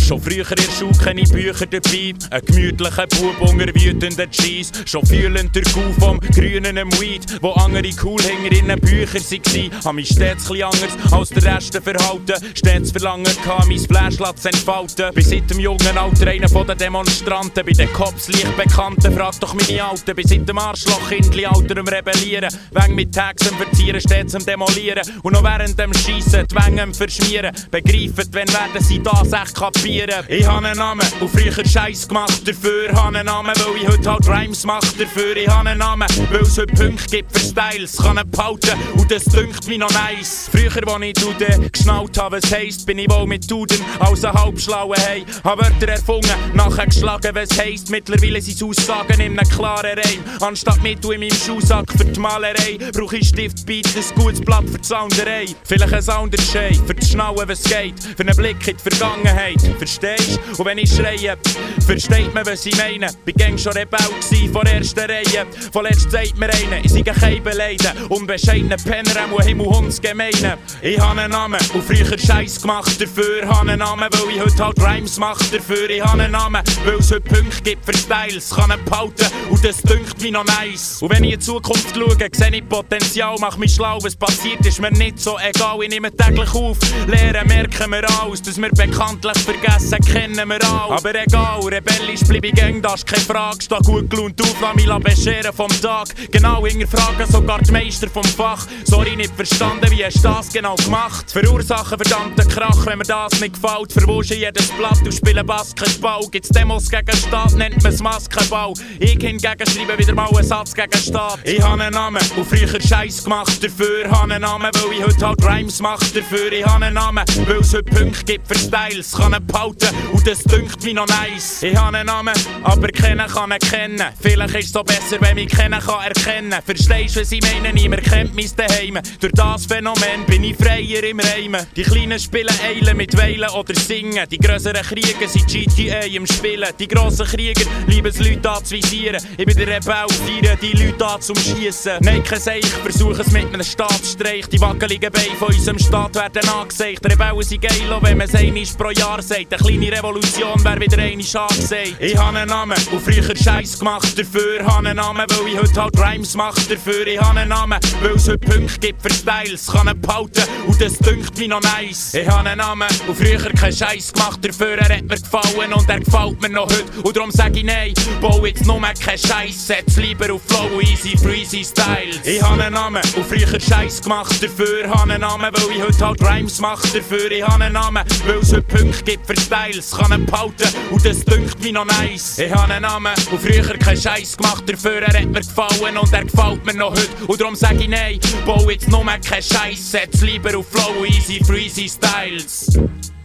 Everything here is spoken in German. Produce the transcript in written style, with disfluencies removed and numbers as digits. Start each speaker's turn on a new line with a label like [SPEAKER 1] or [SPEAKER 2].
[SPEAKER 1] Schon früher in der Schule keine Bücher dabei, ein gemütlicher Bub unter wütenden Cheese. Schon fühlend der Kuh vom grünen Weed, wo andere Coolhänger in den Büchern waren. Hab mich stets chli anders als der Rest verhalten. Stets verlangen kann, mein Flashlight zu entfalten. Bis seit dem jungen Alter einer von den Demonstranten. Bei den Cops leicht Bekannten, frag doch meine Alten. Bis seit dem Arschloch-Kindli Alter am Rebellieren. Weng mit Tags am Verzieren, stets am Demolieren. Und noch während dem Schiessen, die Wänge am Verschmieren. Begreifen, wenn werden sie das echt kapieren. Ich hab einen Namen und früher Scheiß gemacht dafür. Hab einen Namen, weil ich heute halt Rhymes mach dafür. Ich hab einen Namen, weil es heute Punkte gibt für Styles. Kann ihn behalten und das dünkt mich noch nice. Früher, als ich Duden geschnallt habe, was heisst, bin ich wohl mit Duden als ein halbschlauer Hey. Hab Wörter erfunden, nachher geschlagen, was heisst. Mittlerweile sind Aussagen in einem klaren Reim. Anstatt Mittel in meinem Schuhsack für die Malerei, brauch ich Stift, Beat, ein gutes Blatt für die Sounderei. Vielleicht ein Sounderschei, für das Schnauen, was geht. Für einen Blick in die Vergangenheit, verstehst? Und wenn ich schreie, versteht man, was ich meine. Bin gäng schon Rebell gsi, vor erster Reihe. Vorletzt sagt mir einer, ich sei kein Beleiden. Unbescheidener Penner, auch Himmelhundsgemeine. Ich hab einen Namen und früher Scheiß gemacht dafür. Hab einen Namen, weil ich heute halt Rhymes mach dafür. Ich hab einen Namen, weil es heute Punkte gibt für Styles. Kann ihn behalten und das dünkt mich noch nice. Und wenn ich in die Zukunft schaue, sehe ich Potenzial, mach mich schlau. Was passiert ist mir nicht so egal. Ich nehme täglich auf, lernen merken wir alles. Dass wir bekanntlich vergessen, kennen wir alle. Aber egal, rebellisch bleib ich gäng, das ist keine Frage. Steh gut gelaunt auf, lass mich bescheren vom Tag. Genau hinterfragen sogar die Meister vom Fach. Sorry, nicht verstanden, wie hast du das genau gemacht? Verursachen verdammten Krach, wenn mir das nicht gefällt. Verwuschen jedes Blatt und spielen Basketball. Gibt's Demos gegen Staat, nennt man's Maskenbau. Ich hingegen schreibe wieder mal einen Satz gegen Staat. Ich hab einen Namen und früher Scheiß gemacht dafür. Hab einen Namen, weil ich heute halt Rhymes mach dafür. Ich hab einen Namen, weil es heute Punkte gibt für Styles. Kann ihn behalten und das dünkt mich noch nice. Ich hab einen Namen, aber kennen kann ihn kennen. Vielleicht ist es so besser, wenn mich kennen kann erkennen. Verstehst du, was ich meine? Niemand kennt mein Daheim. Durch das Phänomen bin ich freier im Reimen. Die Kleinen spielen Eilen mit Weilen oder Singen. Die grösseren Krieger sind GTA im Spielen. Die grossen Krieger lieben es, Leute anzuvisieren. Ich bin der Rebell, feiern die Leute an zum Schiessen. Nein, kein Seich, ich versuche es mit einem Staatsstreich. Die wackeligen Beine von unserem Staat werden angesagt. Rebellen sind geil, auch wenn man es einmal pro Jahr sagt. Eine kleine Revolution wäre wieder einmal angesagt. Ich hab einen Namen und früher Scheiß gemacht dafür. Hab einen Namen, weil ich heute halt Rhymes mach dafür. Ich hab einen Namen, weil es heute Punkte gibt für Styles. Kann ihn behalten und das dünkt mich noch nice. Ich hab einen Namen und früher keinen Scheiß gemacht dafür. Er hat mir gefallen und er gefällt mir noch heute. Und darum sag ich nein, bau jetzt nur keinen Scheiß. Setz lieber auf Flow, easy, freezy Styles. Ich hab einen Namen und früher Scheiß gemacht dafür. Hab einen Namen, weil ich heute halt Rhymes mach dafür. Ich hab einen Namen, weil es heute Punkte gibt für Styles. Kann ihn behalten und das dünkt mich noch nice. Ich hab einen Namen und früher keinen Scheiß gemacht dafür. Er hat mir gefallen und er gefällt mir noch heute. Und darum sag ich nein, bau jetzt nur keinen Scheiß. Setz lieber auf Flow, easy, freezy Styles.